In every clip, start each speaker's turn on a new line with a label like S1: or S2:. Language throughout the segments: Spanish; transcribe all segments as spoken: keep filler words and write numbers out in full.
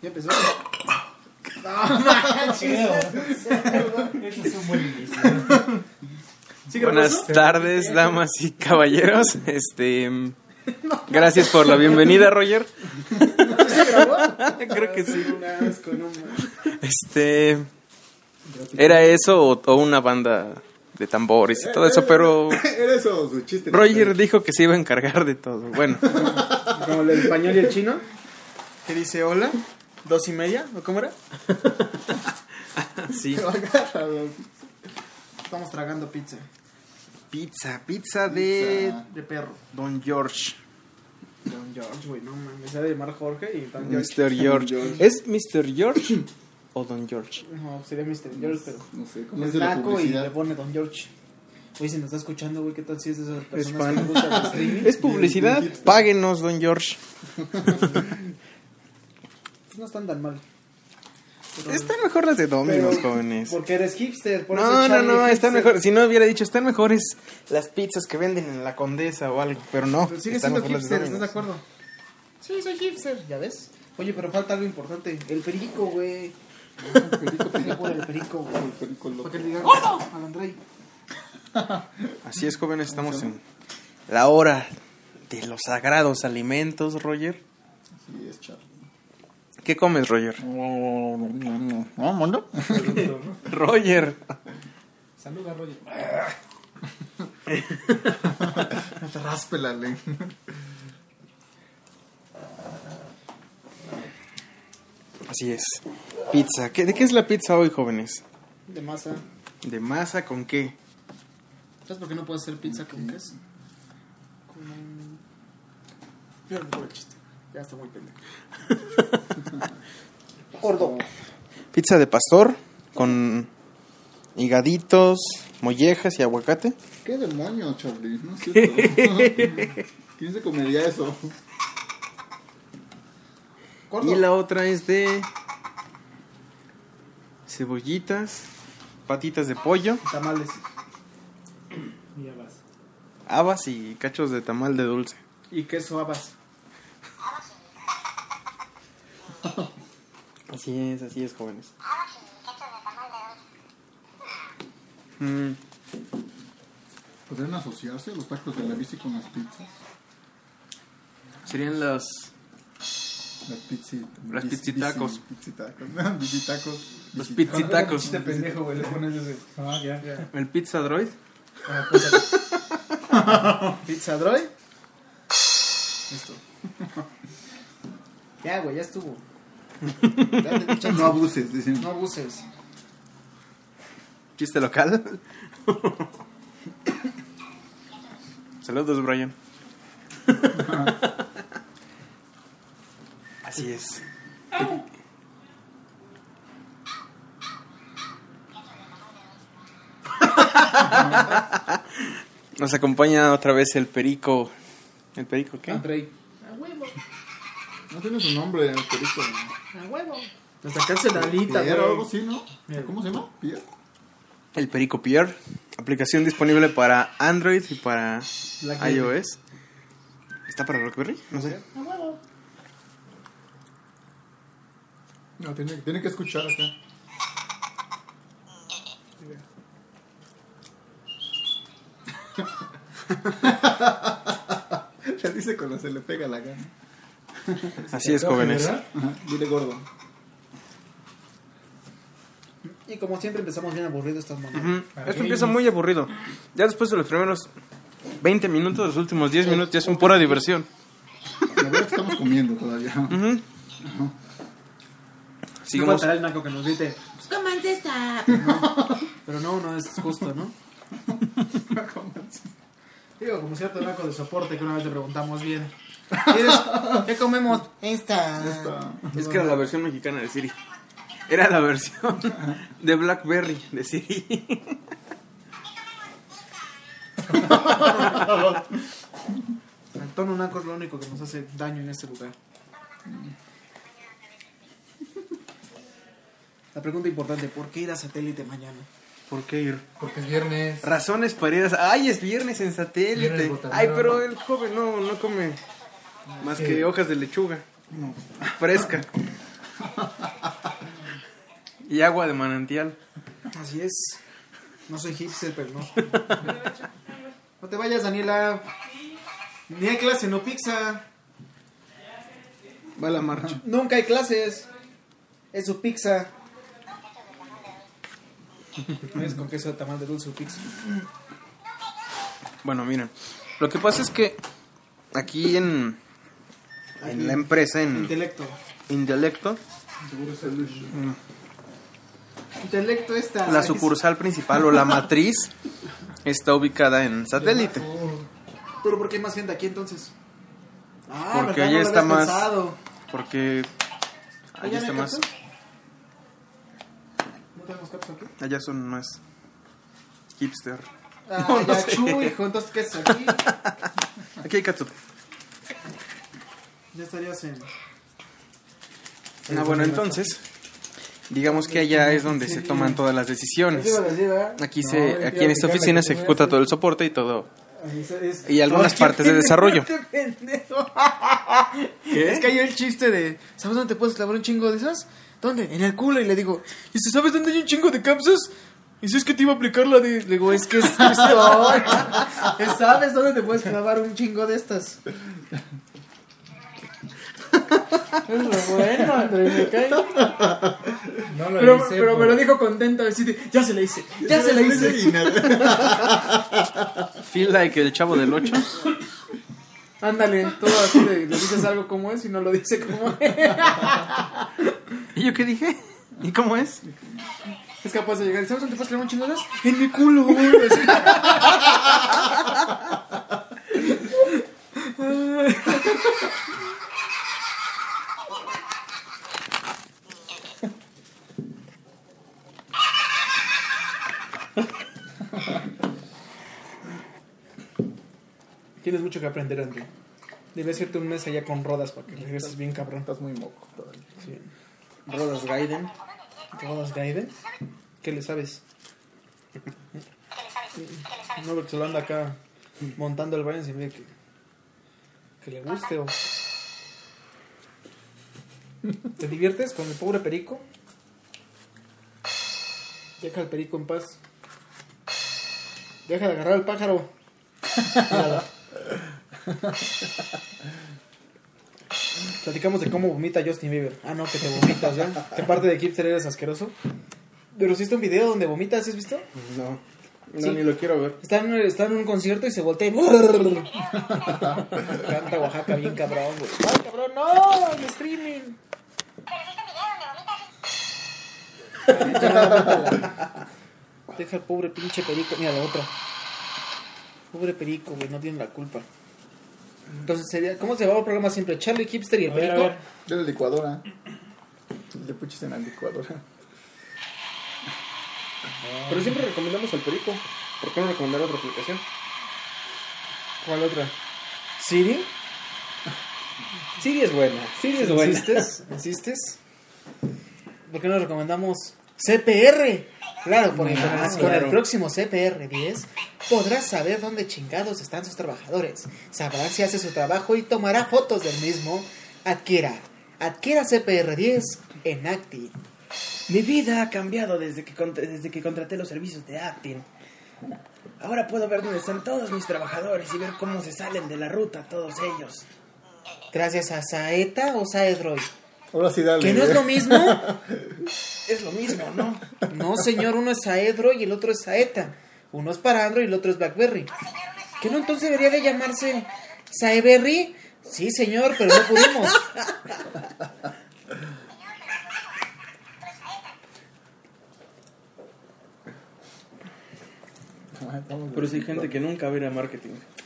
S1: ¿Ya empezó? No, manches.
S2: Eso es un buen inicio.
S1: ¿Sí,
S3: Buenas tardes, damas y caballeros. Este, gracias por la bienvenida, Roger.
S1: ¿Se grabó?
S3: Creo que sí.
S1: Un asco, no,
S3: Este, era eso o, o una banda de tambores y todo eso, pero
S4: Era eso su chiste.
S3: Roger dijo que se iba a encargar de todo. Bueno,
S1: como el español y el chino. ¿Qué dice hola? ¿Dos y media? ¿O cómo era?
S3: sí.
S1: Estamos tragando pizza.
S3: Pizza, pizza de
S1: De perro.
S3: Don George.
S1: Don George, güey, no mames. Se ha de llamar Jorge y Don George.
S3: mister George. ¿Es mister George o Don George?
S1: No, sería mister George, pero.
S4: No sé, ¿cómo
S1: Es
S4: es de la
S1: naco y
S4: publicidad?
S1: le pone Don George. Oye, si nos está escuchando, güey, ¿qué tal si es de esas personas
S3: fan.
S1: que les gusta el streaming?
S3: ¿Es publicidad? Páguenos, Don George.
S1: Pues no están tan mal. Pero-
S3: Están mejor las de Domino's,
S1: pero-
S3: jóvenes.
S1: Porque eres hipster, por eso
S3: No, no,
S1: Charlie
S3: no,
S1: es
S3: están
S1: hipster.
S3: mejor. Si no hubiera dicho, están mejores las pizzas que venden en la Condesa o algo, pero no.
S1: Pero sigue
S3: están
S1: siendo
S3: mejor las de
S1: hipster, ¿estás de
S3: Domino's.
S1: acuerdo? Sí, soy hipster, ¿ya ves? Oye, pero falta algo importante. El perico, güey.
S4: Perico,
S1: Perico, por el perico, güey.
S4: perico loco.
S1: Para que le digan, ¡oh, no! Al Andrei.
S3: Así es, jóvenes, estamos en la hora de los sagrados alimentos, Roger.
S4: Sí, es Charlie.
S3: ¿Qué comes, Roger?
S4: ¿Vámonos?
S3: Roger.
S2: Saluda, Roger.
S4: Te raspe la lengua.
S3: Así es. Pizza. ¿Qué- ¿De qué es la pizza hoy, jóvenes?
S1: De masa.
S3: ¿De masa con qué?
S1: ¿Sabes por qué no puedes hacer pizza con queso? Con un... Yo no puedo el chiste. Ya está muy pendejo. Gordo.
S3: Pizza de pastor con higaditos, mollejas y aguacate.
S4: ¿Qué demonio, Charlie? No es cierto. ¿Quién se comería eso?
S1: Gordo.
S3: Y la otra es de cebollitas, patitas de pollo,
S1: Tamales.
S2: Y ya vas.
S3: habas y cachos de tamal de dulce.
S1: Y queso habas.
S3: Así es, así es, jóvenes. Mm,
S4: ¿Podrían asociarse los tacos de la bici con las pizzas?
S3: serían los
S4: Las pizzi...
S3: Las
S4: bici-
S3: pizzitacos.
S4: bici- Pizzitacos. No, bicitacos.
S3: los
S4: Bici-
S3: pizzitacos.
S1: Chiste pendejo, güey. Le pones ese.
S2: Ah, ya, ya.
S3: El pizza droid.
S1: Ah, pues, Pizza Droid. Listo. Ya, güey, ya estuvo. Dale, chance.
S4: No abuses, dicen.
S1: No abuses.
S3: Chiste local. Saludos, Brian. Así es. Nos acompaña otra vez el perico. ¿El perico qué?
S1: Andrei. A huevo.
S4: No tiene su nombre, el perico.
S1: A huevo. Hasta canceladita,
S4: Pierre o algo
S1: güey.
S4: así, ¿no? ¿Cómo se llama? Pierre.
S3: El perico Pierre. Aplicación disponible para Android y para
S1: Blackberry.
S3: iOS. ¿Está para BlackBerry? No sé.
S1: A huevo.
S4: No, tiene, tiene que escuchar acá. Ya dice cuando se le pega la gana.
S3: Así es, jóvenes.
S4: Ajá, dile gordo.
S1: Y como siempre empezamos bien aburridos estas mamadas.
S3: Ujú. Esto empieza muy aburrido. Ya después de los primeros veinte minutos, los últimos diez minutos ya son pura diversión.
S4: La verdad es que estamos comiendo todavía.
S3: Ujú.
S1: No
S3: Seguimos.
S1: faltará el naco que nos grite, pues cómanse esta. Pero no, pero no, no es justo, ¿no? Digo, como cierto naco de soporte que una vez le preguntamos bien. ¿Quieres? ¿Qué comemos? Esta.
S4: Esta.
S3: Es que era la versión mexicana de Siri. Era la versión de BlackBerry de Siri.
S1: El tono naco es lo único que nos hace daño en este lugar. La pregunta importante, ¿por qué ir a satélite mañana?
S3: ¿Por qué ir?
S2: Porque es viernes.
S3: Razones para ir a... ¡Ay, es viernes en satélite!
S2: Viernes botanero.
S3: Ay, pero el joven no, no come más
S2: Sí.
S3: que hojas de lechuga. Fresca. Y agua de manantial.
S1: Así es. No soy hipster, pero no. No te vayas, Daniela. Ni hay clase, no pizza.
S3: Va la marcha.
S1: Nunca hay clases. Es su pizza. Es con queso de tamal de dulce su pizza.
S3: Bueno, miren. Lo que pasa es que aquí en, en la empresa, en
S1: Intelecto.
S3: Intelecto,
S1: Intelecto está.
S3: la sucursal principal o la matriz está ubicada en Satélite.
S1: Pero ¿por qué hay más gente aquí entonces? Ah,
S3: Porque
S1: ¿verdad?
S3: allá
S1: No lo
S3: está
S1: habías
S3: más.
S1: pensado.
S3: Porque allá
S1: ¿Allá
S3: está
S1: no hay
S3: más.
S1: capsulas? ¿No tenemos capsulas aquí?
S3: Allá son más hipster.
S1: Ah,
S3: No, no
S1: ya,
S3: sé.
S1: chu, hijo, entonces ¿qué es aquí?
S3: Aquí hay catsup.
S1: Ya estarías en...
S3: Ah, bueno, entonces, digamos que allá es donde se toman todas las decisiones. Aquí se, aquí en esta oficina se ejecuta todo el soporte y todo. Y algunas partes de desarrollo.
S1: ¿Qué? Es que hay el chiste de, ¿sabes dónde te puedes clavar un chingo de esas? ¿Dónde? En el culo. Y le digo, ¿y si sabes dónde hay un chingo de capsas? Y si es que te iba a aplicar la de... Le digo, es que es esto. ¿Sabes dónde te puedes clavar un chingo de estas? Es lo bueno, Andrés, me cae.
S2: No lo
S1: Pero,
S2: hice,
S1: pero
S2: por-
S1: me lo dijo contento, así de, ya se le hice, ya se le hice.
S3: Feel like el chavo del ocho.
S1: Ándale, todo así de, le dices algo como es y no lo dice como es.
S3: ¿Y yo qué dije? ¿Y cómo es?
S1: Es capaz de llegar, ¿sabes dónde puedes clavar un chingo de esas? En mi culo, güey. Así. Tienes mucho que aprender, André. Debes irte un mes allá con rodas para que regreses bien cabrón.
S4: Estás muy moco todavía.
S1: Sí.
S3: Rodas Gaiden.
S1: ¿Rodas Gaiden? ¿Qué le sabes? No, porque se lo anda acá montando el baño sin ver que, que le guste o... ¿Te diviertes con el pobre perico? Deja al perico en paz. Deja de agarrar al pájaro. Mírala. Platicamos de cómo vomita Justin Bieber. Ah, no, que te vomitas, ¿ya? ¿Qué parte de hipster eres asqueroso? Pero si está un video donde vomitas, ¿has visto?
S3: No, no,
S1: Sí.
S3: ni lo quiero ver.
S1: Está en, está en un concierto y se voltea y... Canta Oaxaca bien cabrón, güey. ¡Ay, cabrón! ¡No! ¡El streaming! Deja al pobre pinche perico. Mira la otra. Pobre perico, güey. No tiene la culpa. Entonces sería... ¿Cómo se llamaba el programa siempre? Charlie Hipster y el
S2: A ver, a
S1: perico.
S2: ver.
S4: De la licuadora. Le puches en la licuadora.
S3: Pero siempre recomendamos al perico. ¿Por qué no recomendar otra aplicación?
S1: ¿Cuál otra? ¿Siri?
S3: Siri es buena. Siri es buena.
S1: ¿Insistes? ¿Insistes? ¿Por qué no recomendamos C P R? Claro, porque con, el,
S3: Ah,
S1: con
S3: claro.
S1: el próximo C P R diez podrás saber dónde chingados están sus trabajadores. Sabrá si hace su trabajo y tomará fotos del mismo. Adquiera. Adquiera C P R diez en Acti.
S5: Mi vida ha cambiado desde que, cont- desde que contraté los servicios de Actin. Ahora puedo ver dónde están todos mis trabajadores y ver cómo se salen de la ruta todos ellos.
S1: Gracias a Saeta o Saedroid.
S4: Ahora sí, dale.
S1: ¿Que no es lo mismo?
S5: Es lo mismo, ¿no?
S1: No, señor, uno es Saedroid y el otro es Saeta. Uno es para Android y el otro es BlackBerry. ¿Que no entonces debería de llamarse Saeberry? Sí, señor, pero no pudimos.
S3: Pero sí hay gente que nunca va a ir a marketing.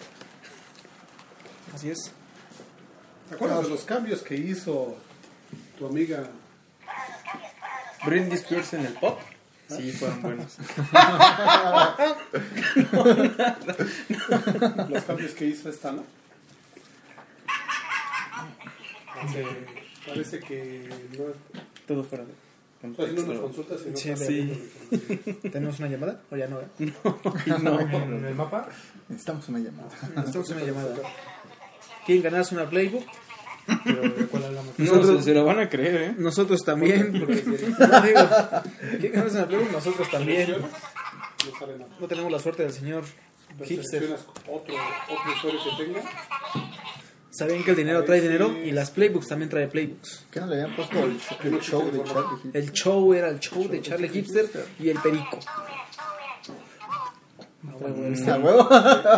S1: Así es.
S2: ¿Te acuerdas de los cambios que hizo tu amiga?
S3: Britney Spears en el pop. Sí, fueron buenos.
S2: Los cambios que hizo esta, ¿no? Donde parece que no
S3: Todo fuera de
S2: está haciendo unas
S3: contexto.
S2: consultas y no
S1: Sí,
S2: sabe
S3: sí.
S1: ¿Tenemos una llamada? ¿O ya no? eh?
S3: No.
S2: en el mapa.
S4: Necesitamos una llamada.
S1: Necesitamos una llamada. ¿Quieren ganarse una Playbook? Pero ¿de cuál hablamos?
S3: Nosotros se lo van a creer, ¿eh?
S1: Nosotros también. No, digo, ¿qué ganas en la Playbook? Nosotros también.
S2: No sale nada.
S1: No tenemos la suerte del señor hipster.
S2: Seleccionas otro, otro usuario que tenga.
S1: Saben que el dinero trae dinero y las Playbooks también trae Playbooks.
S4: ¿Qué no le habían puesto el, el show de Charlie Hipster?
S1: El show era el show de Charlie Hipster y el perico.
S4: ¿A huevo?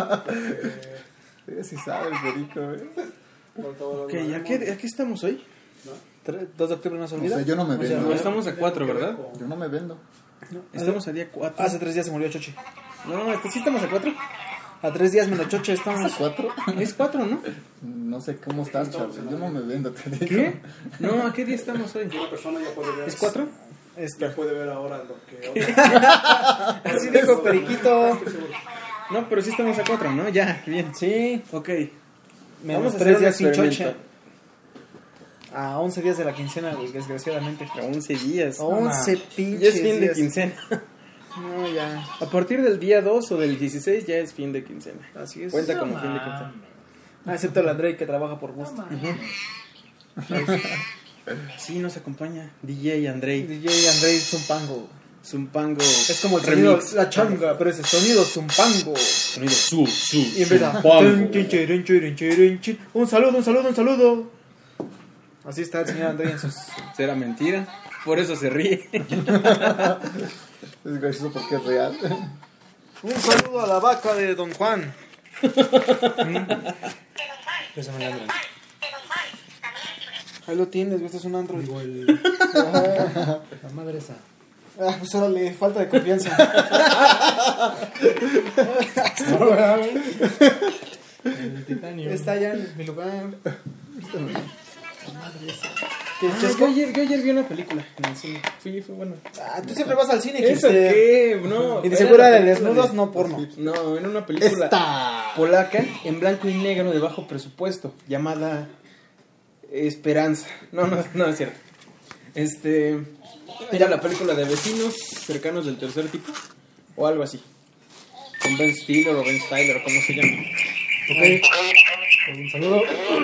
S4: Sí sabe el perico, ¿eh?
S3: Ok, ¿a qué, ¿a qué estamos hoy?
S1: dos de octubre no se
S4: O
S1: olvida.
S4: sea, yo no me
S1: O sea,
S4: vendo.
S3: No, estamos a cuatro, ¿verdad?
S4: Yo no me vendo.
S3: Estamos a día cuatro.
S1: Hace tres días se murió Choche.
S3: No, este, sí estamos a cuatro.
S1: A tres días menos Choche estamos.
S4: ¿Cuatro?
S3: Es cuatro, ¿no?
S4: No sé cómo estás, Charlie. Yo no me vendo, te digo.
S3: ¿Qué? No, ¿a qué día estamos hoy?
S2: Una persona ya puede ver.
S3: ¿Es cuatro?
S2: Ya puede ver ahora lo que.
S1: Así dijo Periquito.
S3: No, pero sí estamos a cuatro, ¿no? Ya, bien.
S1: Sí.
S3: Ok.
S1: Menos
S3: Vamos a
S1: tres
S3: hacer un
S1: días sin
S3: experimento.
S1: Choche. A once días de la quincena, güey, desgraciadamente.
S3: A once días.
S1: once
S3: Ya
S1: pinches
S3: es fin de
S1: días.
S3: quincena.
S1: No, ya.
S3: A partir del día dos o del dieciséis ya es fin de quincena.
S1: Así es.
S3: Cuenta como fin de quincena.
S1: Ah, excepto el Andrei que trabaja por gusto.
S3: Sí, nos acompaña D J Andrei.
S1: D J Andrei Zumpango.
S3: Zumpango.
S1: Es como el sonido,
S3: remix.
S1: la changa, pero es el sonido Zumpango.
S3: Sonido su, su.
S1: Y empieza.
S3: Zumpango.
S1: Chin, chin, chin, chin, chin. Un saludo, un saludo, un saludo. Así está el señor Andrei en sus.
S3: Será mentira. Por eso se ríe.
S4: Es gracioso porque es real.
S1: Un saludo a la vaca de Don Juan. Ahí lo tienes, güey, este es un Android.
S2: La madre esa.
S1: Ah, pues órale, falta de confianza.
S2: El titanio.
S1: Está ya en mi lugar.
S3: Que yo, ayer, yo ayer vi una película en el cine. Fui, fue bueno.
S1: Ah, tú siempre vas al cine,
S3: ¿Eso
S1: hipster.
S3: qué? No.
S1: Y de
S3: era
S1: segura
S3: la
S1: de
S3: película
S1: desnudos, no porno.
S3: No, era una película
S4: ¡Esta!
S3: polaca en blanco y negro de bajo presupuesto llamada Esperanza. No, no, no es cierto. Este era la película de vecinos cercanos del tercer tipo o algo así. Con Ben Stiller o Ben Stiller o como se llama.
S2: Ok. Un saludo.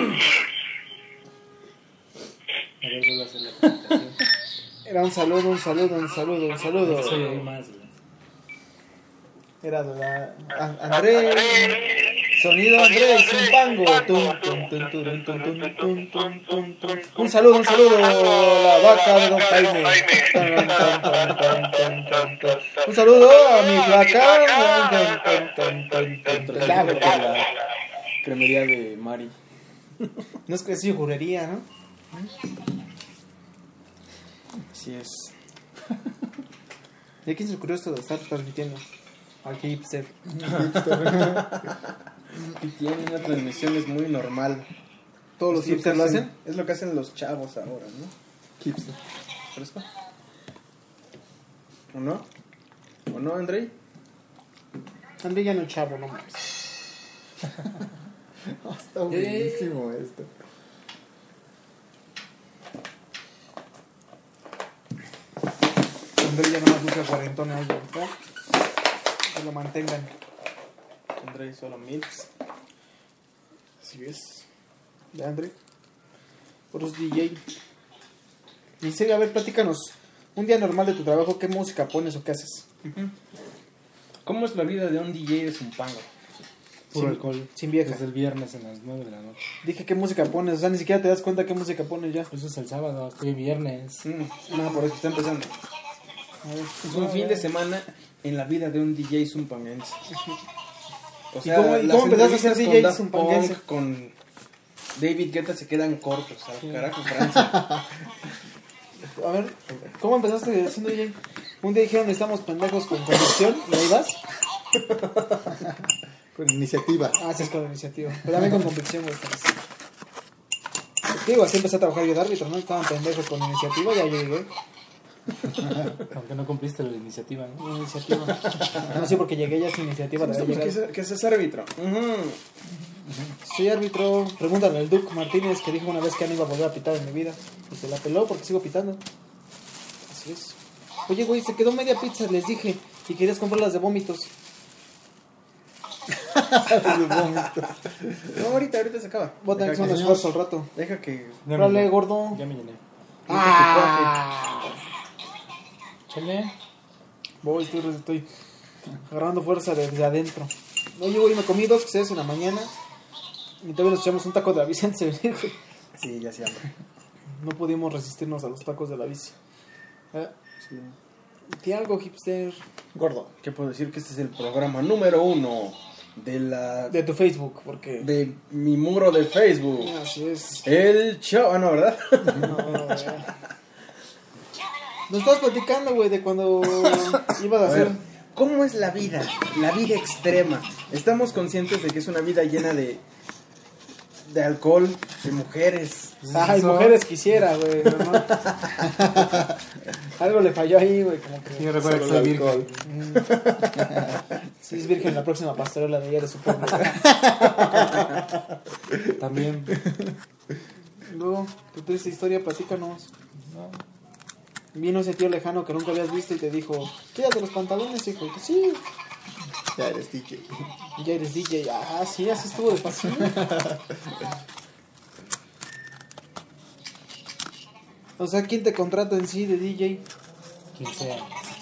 S2: A ver, vuelvo a hacer la presentación.
S1: Era un saludo, un saludo, un saludo, un saludo.
S2: Soy ahí más. güey.
S1: Era de la. a- André. Sonido André Zumpango. Tum, tum, tum, tum, tum, tum, tum, tum, tum, tum. Un saludo, un saludo a la vaca de Don Jaime. Tan, tan, tan, tan, tan, tan, tan. Un saludo a mi flaca. Tan, tan, tan, tan, tan, tan.
S3: Claro, por la cremería de Mari.
S1: No es que sí, jurería, ¿no?
S3: Así es.
S1: ¿Y a quién se le ocurrió esto de estar transmitiendo? Al hipster.
S3: Y tiene una transmisión es muy normal.
S1: ¿Todos los
S3: Es lo que
S1: hipsters lo hacen?
S3: Es lo que hacen los chavos ahora, ¿no?
S4: Hipster.
S3: ¿Fresco? ¿O no? ¿O no, Andrei?
S1: André ya no es chavo, no mames.
S4: Está buenísimo esto.
S1: André ya nomás usa cuarentones, ¿verdad? Que lo mantengan.
S3: Andrei solo mix.
S1: Así es. De André. Puros D J. Y en serio, a ver, platícanos. Un día normal de tu trabajo, ¿qué música pones o qué haces?
S3: ¿Cómo es la vida de un D J de Zumpango?
S2: Puro
S1: Sin-
S2: alcohol.
S1: Sin vieja.
S2: Desde el viernes a las nueve de la noche.
S1: Dije, ¿qué música pones? O sea, ni siquiera te das cuenta qué música pones ya.
S2: Eso es el sábado, estoy viernes.
S3: Mm, no, por eso está empezando. Es un fin de semana en la vida de un D J zumpanguense. O
S1: ¿Y cómo- y
S3: las
S1: cómo empezaste a ser
S3: entrevistas
S1: D J
S3: con Daft
S1: zumpanguense?
S3: Punk, con David Guetta se quedan cortos. ¿Sabes? Carajo, Francia.
S1: A ver, ¿cómo empezaste siendo D J? Un día dijeron, estamos pendejos con convicción, y ahí vas.
S4: Con iniciativa.
S1: Ah, sí, es con iniciativa. Pero también con convicción, güey. estás. Te digo, así empecé a trabajar yo de árbitro, ¿no? Estaban pendejos con iniciativa, ya llegué.
S2: Aunque no cumpliste la iniciativa, ¿no?
S1: Con iniciativa. No, sí, porque llegué ya sin iniciativa de haber
S3: ¿Qué
S1: llegado.
S3: es, ¿Qué es árbitro? Ujú.
S1: Soy árbitro. Pregúntale al Duke Martínez que dijo una vez que ya no iba a volver a pitar en mi vida. Y se la peló porque sigo pitando. Así es. Oye, güey, se quedó media pizza, les dije. Y querías comprarlas de vómitos.
S3: No, ahorita, ahorita se acaba.
S1: Voy a tener que
S3: Deja
S1: hacer un esfuerzo al rato.
S3: Deja que...
S1: Órale, gordo.
S6: Ya me llené.
S1: Ah.
S6: Chale.
S1: Voy, estoy, estoy agarrando fuerza desde adentro. No, yo voy, me comí dos quesadillas en la mañana. Y todavía nos echamos un taco de la bici antes de venir, güey.
S3: Sí, ya se llama.
S1: No pudimos resistirnos a los tacos de la bici. ¿Eh? Sí. ¿Tiene algo, hipster?
S2: Gordo.
S3: ¿Qué puedo decir? Que este es el programa número uno de la...
S1: De tu Facebook, porque...
S3: De mi muro de Facebook.
S1: Así es.
S3: El show... Ah, no, ¿verdad?
S1: No, ya. Nos estabas platicando, güey, de cuando ibas a
S3: A
S1: hacer...
S3: ver, ¿cómo es la vida? La vida extrema. Estamos conscientes de que es una vida llena de... De alcohol, de mujeres.
S1: Ay,
S6: Eso.
S1: mujeres quisiera, güey. No, no. Algo le falló ahí, güey, como que...
S6: Sí, recuerda que
S2: Solo
S6: soy
S2: el
S6: virgen.
S1: Si es virgen la próxima pastorela de ella de su pueblo.
S6: También.
S1: Luego, tu triste historia, platícanos.
S6: No.
S1: Vino ese tío lejano que nunca habías visto y te dijo, quédate los pantalones, hijo. Y tú, sí,
S2: Ya eres D J.
S1: ya eres D J. Ah, sí, así estuvo de fácil. O sea, ¿quién te contrata en sí de D J?
S6: Quien sea.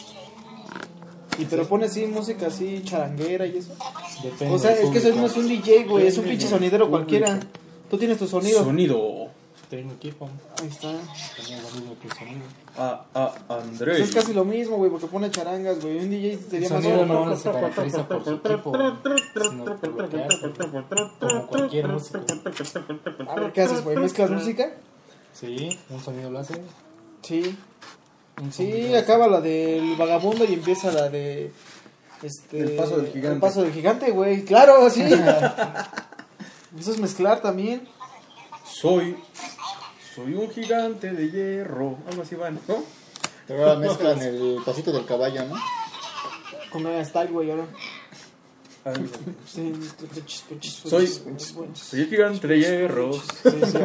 S1: Y pero pone así música así charanguera y eso.
S6: Depende
S1: O sea,
S6: del
S1: es que eso
S6: público.
S1: no es un D J, güey, es un pinche sonidero cualquiera. Tú tienes tu sonido.
S3: Sonido.
S6: Tengo equipo.
S1: Ahí está.
S6: Tengo lo mismo que el sonido.
S3: A, a
S1: Pues
S3: Andrés.
S1: es casi lo mismo, güey, porque pone charangas, güey. Un D J sería
S6: El
S1: más...
S6: sonido no se caracteriza por su equipo, sino por lo que hace. Como cualquier músico.
S1: A ver, ¿qué haces, güey? ¿Mezclas música?
S6: Sí, un sonido lo hace.
S1: Sí.
S6: Un
S1: Sí,
S6: sonido
S1: acaba la del vagabundo y empieza la de... Este,
S3: El paso del gigante.
S1: El paso del gigante, güey. Claro, sí. Eso es mezclar también.
S3: Soy... Soy un gigante de hierro. Algo así van, ¿no?
S2: Pero ahora mezclan el pasito del caballo, ¿no?
S1: Con una style, güey, ahora.
S3: Algo.
S1: Sí, puchis, puchis,
S3: Soy...
S1: puchis, puchis, puchis.
S3: Soy el gigante de hierro.
S1: Sí, sí,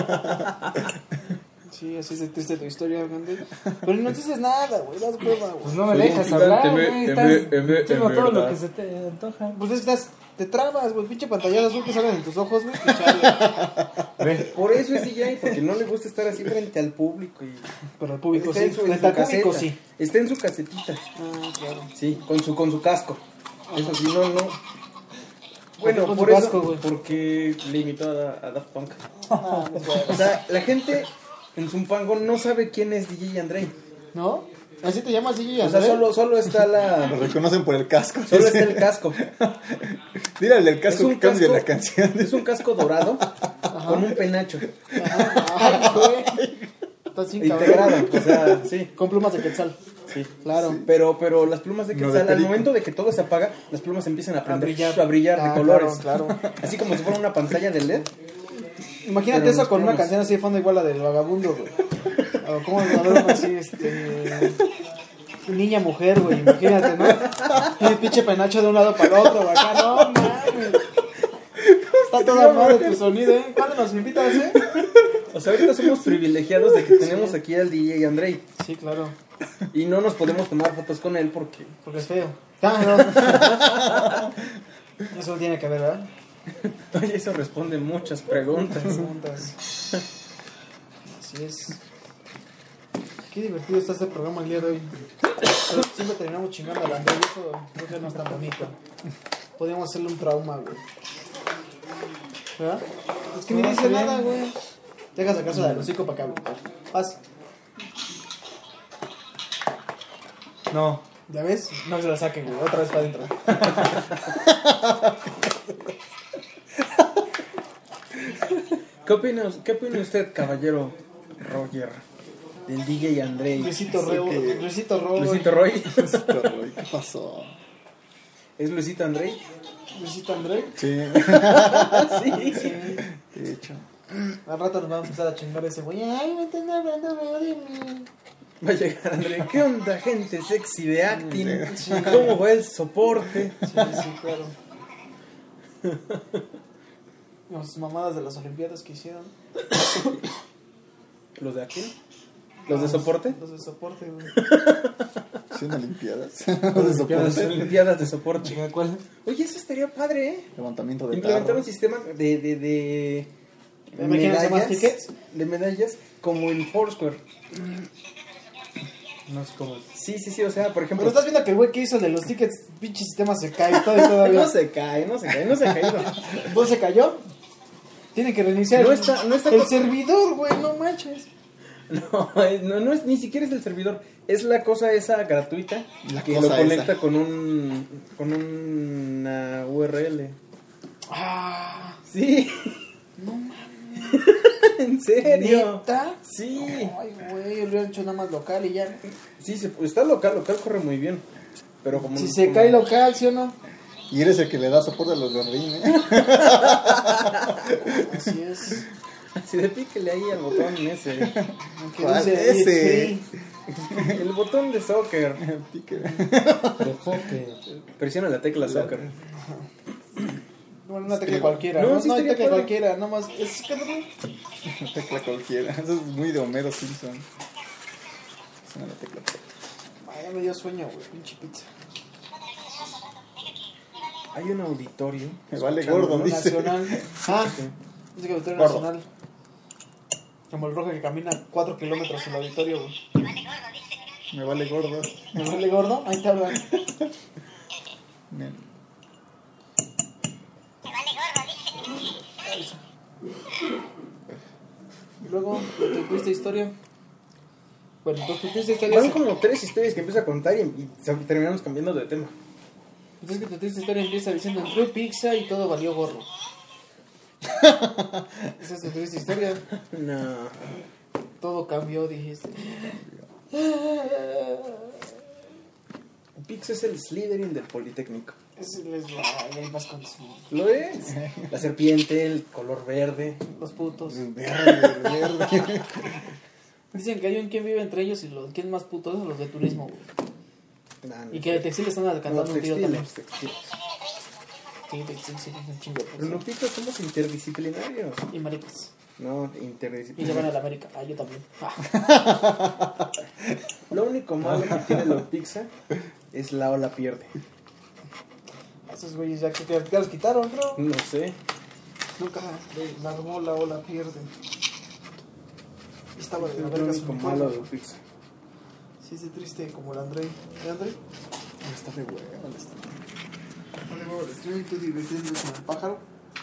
S1: sí, así es de triste tu historia, grande. Pero no dices nada, güey, das hueva,
S6: Pues
S1: güey.
S6: no me
S3: Soy un
S6: dejas
S3: gigante,
S6: hablar,
S3: me-
S6: güey.
S3: en
S6: Estás
S3: ve- en ve-
S6: diciendo
S3: en
S6: todo lo
S3: verdad.
S6: que se te antoja.
S1: Pues es que estás, te trabas, güey, pinche pantalla azul que salen en tus ojos, güey. que chale.
S6: Ve.
S3: Por eso es D J, porque no le gusta estar así frente al público. Y...
S1: Pero el público
S3: Está
S1: sí,
S3: en su, en
S1: frente
S3: su
S1: al público
S3: caseta.
S1: sí.
S3: Está en su casetita.
S1: Ah, claro.
S3: Sí, con su, con su casco. Eso sí, no, no. Bueno,
S1: con
S3: por
S1: su
S3: eso,
S1: casco, güey?
S3: porque le imitó a, a Daft Punk.
S1: Ah, no es bueno.
S3: O sea, la gente en Zumpango no sabe quién es D J Andrei.
S1: ¿No? ¿Así te llamas D J?
S3: O sea,
S1: André?
S3: solo, solo está
S2: Lo
S3: la...
S2: reconocen por el casco.
S3: Solo está el casco.
S2: Dile al del
S3: Es
S2: casco
S3: un
S2: que cambie
S3: casco-
S2: la canción.
S3: Es un casco dorado con un penacho
S1: Ay, güey. Estás sin
S3: integrado.
S1: cabrón.
S3: O sea, sí.
S1: Con plumas de quetzal.
S3: Sí.
S1: Claro.
S3: Pero, pero las plumas de
S2: No, de
S3: quetzal, al
S2: perico.
S3: momento de que todo se apaga, las plumas empiezan a, prender,
S1: A brillar.
S3: a brillar de
S1: Ah,
S3: colores.
S1: claro, claro.
S3: Así como si fuera una pantalla de L E D.
S1: Imagínate
S3: Pero
S1: eso
S3: nos
S1: con una
S3: plumas.
S1: canción así de fondo igual a la del vagabundo, güey. O como a ver una así, este... Niña mujer, güey, imagínate, ¿no? Y el pinche penacho de un lado para el otro, güey. Acá, no, mames. Está toda madre tu sonido, ¿eh? ¿Cuándo nos invitas, eh?
S3: O sea, ahorita somos privilegiados de que tenemos aquí al D J Andrei.
S1: Sí, claro.
S3: Y no nos podemos tomar fotos con él porque...
S1: Porque es feo. Ah, no. Eso tiene que ver, ¿verdad?
S3: Oye, eso responde muchas preguntas.
S1: Preguntas. Así es. Qué divertido está este programa el día de hoy. Pero siempre terminamos chingando al André y eso creo que no es tan bonito. Podríamos hacerle un trauma, güey. ¿Verdad? Es que ni
S6: No,
S1: dice
S6: está bien.
S1: nada, güey. Deja sacarse la del hocico para acá, güey. Paz.
S6: No.
S1: ¿Ya ves? No se la saquen, güey. Otra vez para adentro.
S3: ¿Qué opina, ¿Qué opina usted, caballero Roger? Del D J Andrei.
S1: Luisito Roy. Luisito Roy.
S3: Luisito Roy.
S2: ¿Qué pasó?
S3: ¿Es Luisito Andrei?
S1: Luisito André.
S2: Sí,
S3: Sí.
S1: Sí.
S2: de hecho.
S1: Al rato nos vamos a empezar a chingar ese güey. Ay, me están hablando feo de mí.
S3: Va a llegar Andrei. ¿Qué onda, gente sexy de acting? ¿Cómo va el soporte?
S1: Sí, sí, claro. Las mamadas de las olimpiadas que hicieron.
S3: ¿Los de acting? ¿Los de soporte?
S1: Los de soporte, güey.
S4: ¿Sí, olimpiadas?
S3: Olimpiadas, Olimpiadas de soporte.
S6: Chinga, ¿cuál?
S3: Oye, eso estaría padre, ¿eh?
S4: Levantamiento de
S3: Implementar
S4: tarro.
S3: un sistema de... de, de
S1: ¿De máquinas más tickets?
S3: De medallas como en Foursquare.
S6: No sé cómo.
S3: Sí, sí, sí, o sea, por ejemplo...
S1: Pero estás viendo que el güey que hizo el de los tickets, pinche sistema se cae todo y todavía.
S3: No se cae, no se cae, no se ha caído.
S1: ¿No se cayó? Tiene que reiniciar
S3: No
S1: el-
S3: está- no está
S1: el
S3: con-
S1: servidor, güey, no manches.
S3: No, es- no, no es, ni siquiera es el servidor. Es la cosa esa gratuita
S4: La
S3: que
S4: cosa
S3: lo conecta
S4: esa.
S3: con un... con una U R L.
S1: Ah,
S3: Sí.
S1: no mames.
S3: ¿En serio?
S1: ¿Neta?
S3: Sí.
S1: Ay, güey, yo lo he hecho nada más local y ya.
S3: Sí, se, está local, local corre muy bien. Pero como...
S1: Si se
S3: como-
S1: cae local, ¿sí o no?
S4: Y eres el que le da soporte a los de Ring, ¿eh?
S1: Así es.
S3: Si de píquele ahí al botón ese.
S1: Aunque
S4: ¿Cuál?
S1: dice,
S4: Ese.
S1: "It's free".
S3: El botón de soccer.
S4: Pique.
S6: De foque.
S3: Presiona la tecla soccer.
S1: Bueno, una tecla cualquiera.
S3: No,
S1: No,
S3: sí
S1: no hay
S3: estaría
S1: tecla
S3: padre.
S1: cualquiera, nomás. Es que no.
S4: Tecla cualquiera. Eso es muy de Homero Simpson. Es una tecla.
S1: Ay, ya me dio sueño, güey, pinche pizza.
S3: Hay un auditorio.
S4: Me vale
S3: Escuchando,
S4: gordo,
S3: ¿no?
S4: dice.
S1: Nacional. Ah, dice que auditorio
S4: Gordo.
S1: nacional. Como el rojo que camina cuatro kilómetros en el auditorio, güey.
S4: Me vale gordo.
S1: ¿Me vale gordo? Ahí te hablan.
S4: Bien.
S1: Y luego, tu triste historia. Bueno, entonces tu triste historia.
S3: Van
S1: es-
S3: como tres historias que empieza a contar y, y se- terminamos cambiando de tema.
S1: Entonces que tu triste historia empieza diciendo entró pizza y todo valió gorro. Esa es tu triste historia.
S3: No.
S1: Todo cambió, dijiste.
S3: Pix es el Slytherin del Politécnico.
S1: Es, es, ay, hay más con su-
S3: ¿Lo es? La serpiente, el color verde.
S1: los putos.
S4: Verde, verde.
S1: Dicen que hay un quien vive entre ellos y los quién más putos son los de turismo, güey.
S3: Nah, no
S1: Y que de
S3: sé.
S1: textil están cantando
S3: Los
S1: un tiro también.
S3: textiles, textiles.
S1: Sí, textil sí, es un chingo. de
S3: Pero
S1: textil.
S3: Lupita, somos interdisciplinarios.
S1: Y maricas.
S3: No,
S1: Y le van a
S3: interdisciplinarios.
S1: la América. Ah, yo también. Ah.
S3: Lo único malo que tiene la pizza es la ola pierde.
S1: Esos güeyes ya que que ya los quitaron, bro.
S3: No sé.
S1: Nunca la armó la ola pierde. Estaba de
S3: Es
S1: la
S3: lo
S1: verga su
S3: único
S1: uniforme.
S3: malo de la pizza.
S1: Sí, es triste como el André. ¿El André?
S4: Está de huevo. está.
S1: Vale, huevo, le estoy tú divirtiéndose con el pájaro.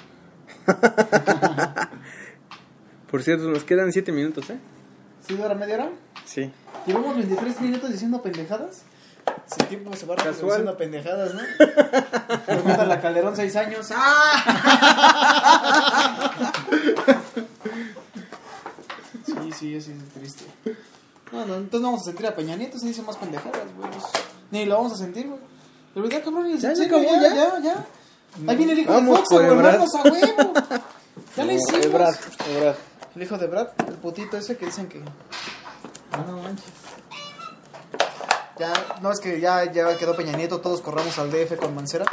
S3: Por cierto, nos quedan siete minutos, ¿eh?
S1: ¿Sí dura media hora?
S3: Sí.
S1: Llevamos veintitrés minutos diciendo pendejadas. Si el tiempo se va rápido
S3: Casual.
S1: diciendo pendejadas, ¿no? Pregunta la Calderón, seis años. ¡Ah! Sí, sí, sí, es triste. No, no, entonces no vamos a sentir a Peña Nieto, se dice más pendejadas, güey. Pues, ni lo vamos a sentir, güey. Pero ya, cabrón, ya,
S3: Ya,
S1: ya,
S3: ya acabó,
S1: ya,
S3: ya.
S1: ya, ya. Ahí viene el hijo
S3: Vamos
S1: de Fox a
S3: por Ebrard.
S1: gobernarnos a huevo. Ya lo
S3: No,
S1: hicimos.
S3: Ebrard, Ebrard.
S1: El hijo de Brad, el putito ese que dicen que... No manches. Ya, no es que ya, ya quedó Peña Nieto, todos corramos al D F con Mancera.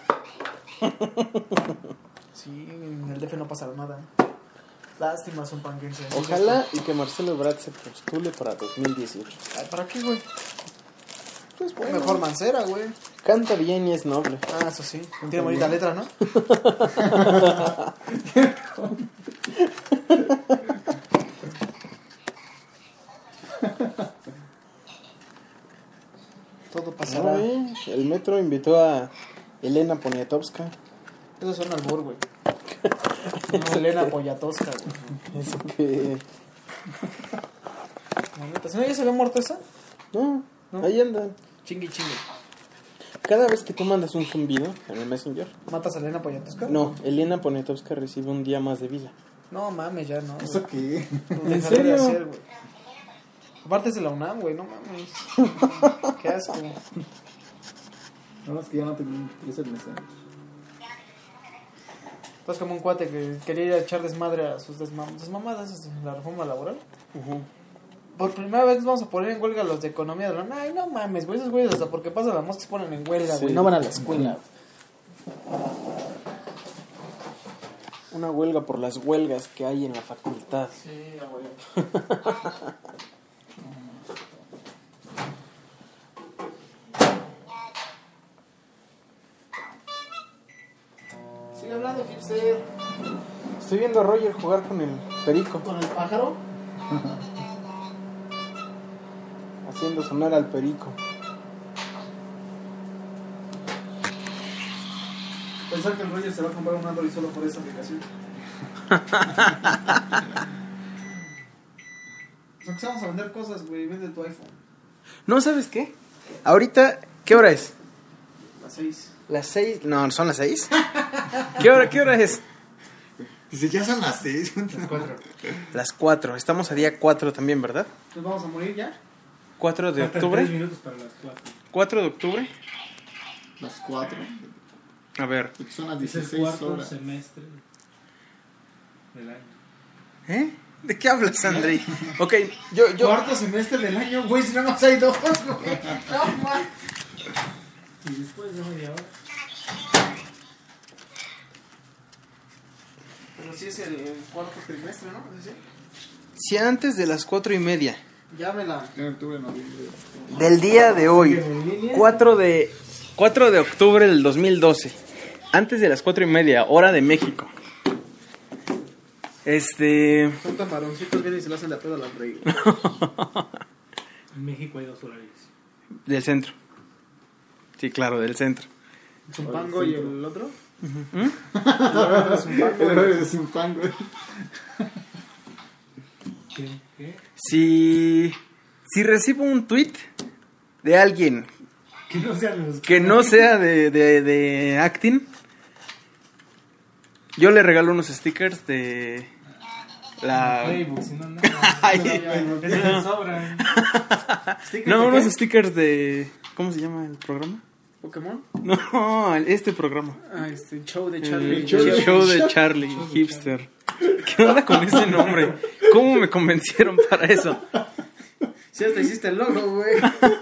S1: Sí, en el D F no pasará nada. Lástima, son panguenses.
S3: Ojalá y que Marcelo Ebrard se postule para dos mil dieciocho.
S1: Ay, ¿para qué, güey?
S3: Pues bueno.
S1: Mejor Mancera, güey.
S3: Canta bien y es noble.
S1: Ah, eso sí. Tiene bonita letra, ¿no? Todo pasará.
S3: No, eh, el metro invitó a Elena Poniatowska.
S1: Eso suena albur, güey. No, Elena Poyatosca, güey.
S3: Eso que...
S1: La neta, ¿sí no ya se ve muerta esa?
S3: No,
S1: ¿No?
S3: ahí andan.
S1: Chingui, chingue.
S3: Cada vez que tú mandas un zumbido en el Messenger,
S1: ¿Matas a Elena Poyatosca?
S3: no, Elena Poniatowska recibe un día más de vida.
S1: No mames, ya no.
S4: ¿Eso qué?
S1: ¿En
S3: serio?
S1: Hacer, güey. Aparte es de la UNAM, güey, no mames. Qué asco.
S4: No, es que ya no te utilizo el mensaje.
S1: Estás como un cuate que quería ir a echar desmadre a sus desmam desmamadas de la reforma laboral. Por primera vez nos vamos a poner en huelga los de economía de la UNAM. Ay, no mames, güey, esos güeyes hasta porque pasa la mosca se ponen en huelga, güey.
S3: Sí.
S1: No van a la escuela.
S3: Una huelga por las huelgas que hay en la facultad.
S1: Sí, güey. hablando, hipster.
S3: Estoy viendo a Roger jugar con el perico.
S1: ¿Con el pájaro?
S3: Haciendo sonar al perico.
S1: Pensar que el Roger se va a comprar un Android solo por esa aplicación. Empezamos a vender cosas, güey. Vende tu iPhone.
S3: No, ¿sabes qué? Ahorita, ¿qué hora es?
S1: Las seis.
S3: ¿Las seis? No, ¿son las seis? ¿Qué hora, qué hora es?
S4: Dice, ya son las seis.
S1: Las cuatro.
S3: Las cuatro. Estamos a día cuatro también, ¿verdad?
S1: ¿Nos vamos a morir ya?
S3: cuatro de
S6: Faltan
S3: octubre.
S6: tres minutos para las cuatro.
S3: cuatro de octubre.
S4: Las cuatro.
S3: A ver.
S4: Porque son las
S6: Es el
S4: dieciséis
S6: cuarto
S4: horas.
S6: semestre del año.
S3: ¿Eh? ¿De qué hablas, Andrei? Ok, yo, yo...
S1: Cuarto semestre del año, güey. Si nada más hay dos, güey. No, man.
S6: Y después de media hora.
S1: Pero sí es el, el cuarto trimestre, ¿no? ¿Sí?
S3: Si antes de las cuatro y media
S1: Llámela.
S4: En octubre, noviembre.
S3: del día de hoy, cuatro de, cuatro de octubre del dos mil doce, antes de las cuatro y media, hora de México. Este...
S1: Son camaroncitos, vienen y se lo hacen de a pedo a la rey.
S6: En México hay dos horarios.
S3: Del centro. Sí, claro, del centro.
S1: ¿Zumpango y el otro?
S3: ¿Mm?
S4: Es un pan, güey.
S6: ¿Qué? ¿Qué?
S3: Si, si recibo un tweet de alguien
S6: Que no sean los
S3: que no sea de, de, de acting, yo le regalo unos stickers de la...
S6: Playbook, si no, no.
S3: Ay.
S6: Eso te sobran.
S3: No, unos stickers de... ¿Cómo se llama el programa?
S1: ¿Pokémon?
S3: No, el- este programa.
S1: Ah, este, el show de
S3: El,
S1: Charlie.
S3: el show de Charlie, hipster. ¿Qué onda con ese nombre? ¿Cómo me convencieron para eso?
S1: Sí, hasta hiciste el logo, güey.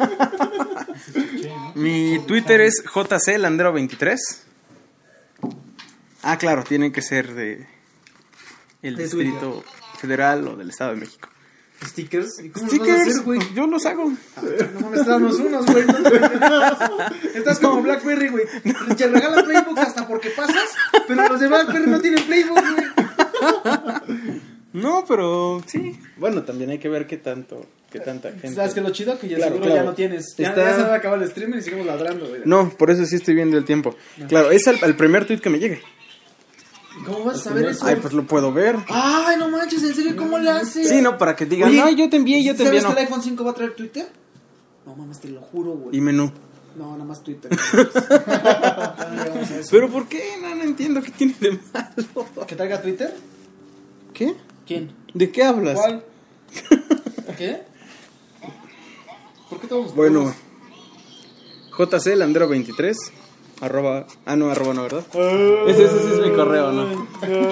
S3: Mi Twitter es J C Landero veintitrés. Ah, claro, tienen que ser de el
S1: De
S3: Distrito Federal o del Estado de México.
S1: ¿Stickers? ¿Y cómo los vas a
S3: Stickers,
S1: hacer, güey?
S3: yo los hago.
S1: No mames, danos unos, güey. Estás como Blackberry, güey. Te regalan Playbook hasta porque pasas, pero los de Blackberry no tienen Playbook, güey.
S3: No, pero sí. Bueno, también hay que ver qué tanto, qué tanta gente.
S1: ¿Sabes qué es lo chido? Que ya
S3: Claro,
S1: seguro
S3: claro.
S1: ya no tienes. Ya,
S3: Está-
S1: ya se va a acabar el stream y seguimos ladrando, güey.
S3: No, por eso sí estoy viendo el tiempo. Claro, es el, el primer tweet que me llegue.
S1: ¿Y cómo vas a saber eso?
S3: Ay, pues lo puedo ver.
S1: Ay, no manches, ¿en serio cómo le haces?
S3: Sí, no, para que digan,
S1: Oye,
S3: no, yo te envié, yo te envié,
S1: ¿Sabes
S3: no.
S1: que el iPhone cinco va a traer Twitter? No mames, te lo juro, güey.
S3: Y menú.
S1: No, nada más Twitter. Ya no llegamos a eso.
S3: ¿Pero por qué? No, no entiendo qué tiene de malo.
S1: ¿Que traiga Twitter?
S3: ¿Qué?
S1: ¿Quién?
S3: ¿De qué hablas?
S1: ¿Cuál? ¿Qué? ¿Por qué todos?
S3: Bueno, J C Landero veintitrés, arroba, ah no, arroba no, ¿verdad? Ese, ese, ese es mi correo, ¿no?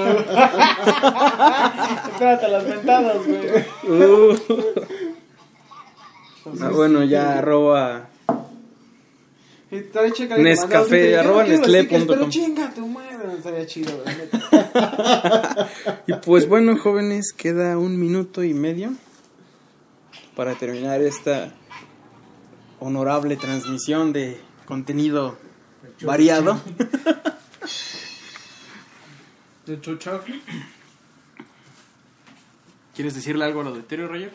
S1: Espérate las mentadas, güey.
S3: Uh. Ah, bueno, ya arroba
S1: Y trae checa ahí
S3: Nescafé,
S1: que mandamos, dice, yo
S3: arroba
S1: no quiero
S3: nestlé
S1: stickers,
S3: punto com.
S1: Pero chinga tu madre, estaría chido, güey, neta.
S3: Y pues bueno, jóvenes, queda un minuto y medio para terminar esta honorable transmisión de contenido variado.
S1: De chucho.
S3: ¿Quieres decirle algo a lo de Terry, Roger?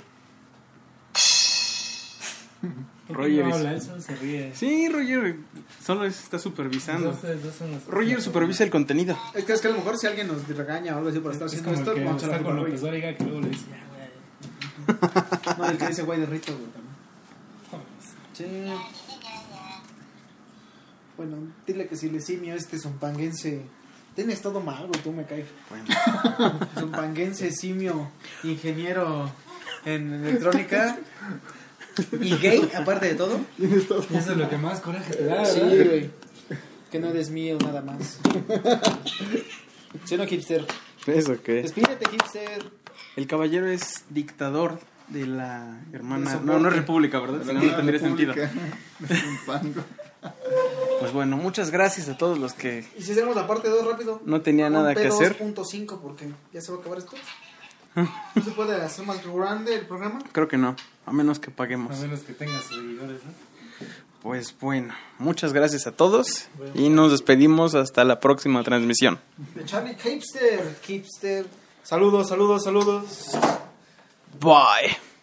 S6: ¿Por qué
S3: Roger
S6: no
S3: es-
S6: habla? Él solo se ríe.
S3: Sí, Roger solo está supervisando.
S6: Dos, tres, dos son los-
S3: Roger supervisa el contenido.
S1: Es que es que a lo mejor si alguien nos regaña o algo así por estar
S6: Es
S1: haciendo
S6: como
S1: esto,
S6: el que
S1: vamos a echar
S6: está
S1: la
S6: con
S1: culpa a
S6: López
S1: Roy.
S6: Dóriga que luego le dice, ya, güey.
S1: No, el que dice güey de Rito, güey, también. Sí. Bueno, dile que si le simio este zumpanguense. Tienes todo mal, güey, tú me caes. Zumpanguense, simio, ingeniero en electrónica y gay, aparte de todo.
S6: Eso es lo que más coraje te da,
S1: Sí,
S6: ¿verdad?
S1: güey. Que no eres mío, nada más. ¿Sí o no, hipster?
S3: ¿Eso qué?
S1: Despídete, hipster.
S3: El caballero es dictador de la hermana...
S1: Del
S3: No, no es
S1: soporte.
S3: república, ¿verdad? Si no, no tendría sentido.
S4: Es un pango.
S3: Pues bueno, muchas gracias a todos los que
S1: ¿Y si hacemos la parte dos rápido?
S3: no tenía nada que hacer.
S1: dos punto cinco porque ya se va a acabar esto. ¿No se puede hacer más grande el programa?
S3: Creo que no, a menos que
S6: A
S3: paguemos.
S6: menos que tengas seguidores, ¿no?
S3: Pues bueno, muchas gracias a todos y nos despedimos hasta la próxima transmisión.
S1: De Charlie Capster. Capster. Saludos, saludos, saludos.
S3: Bye.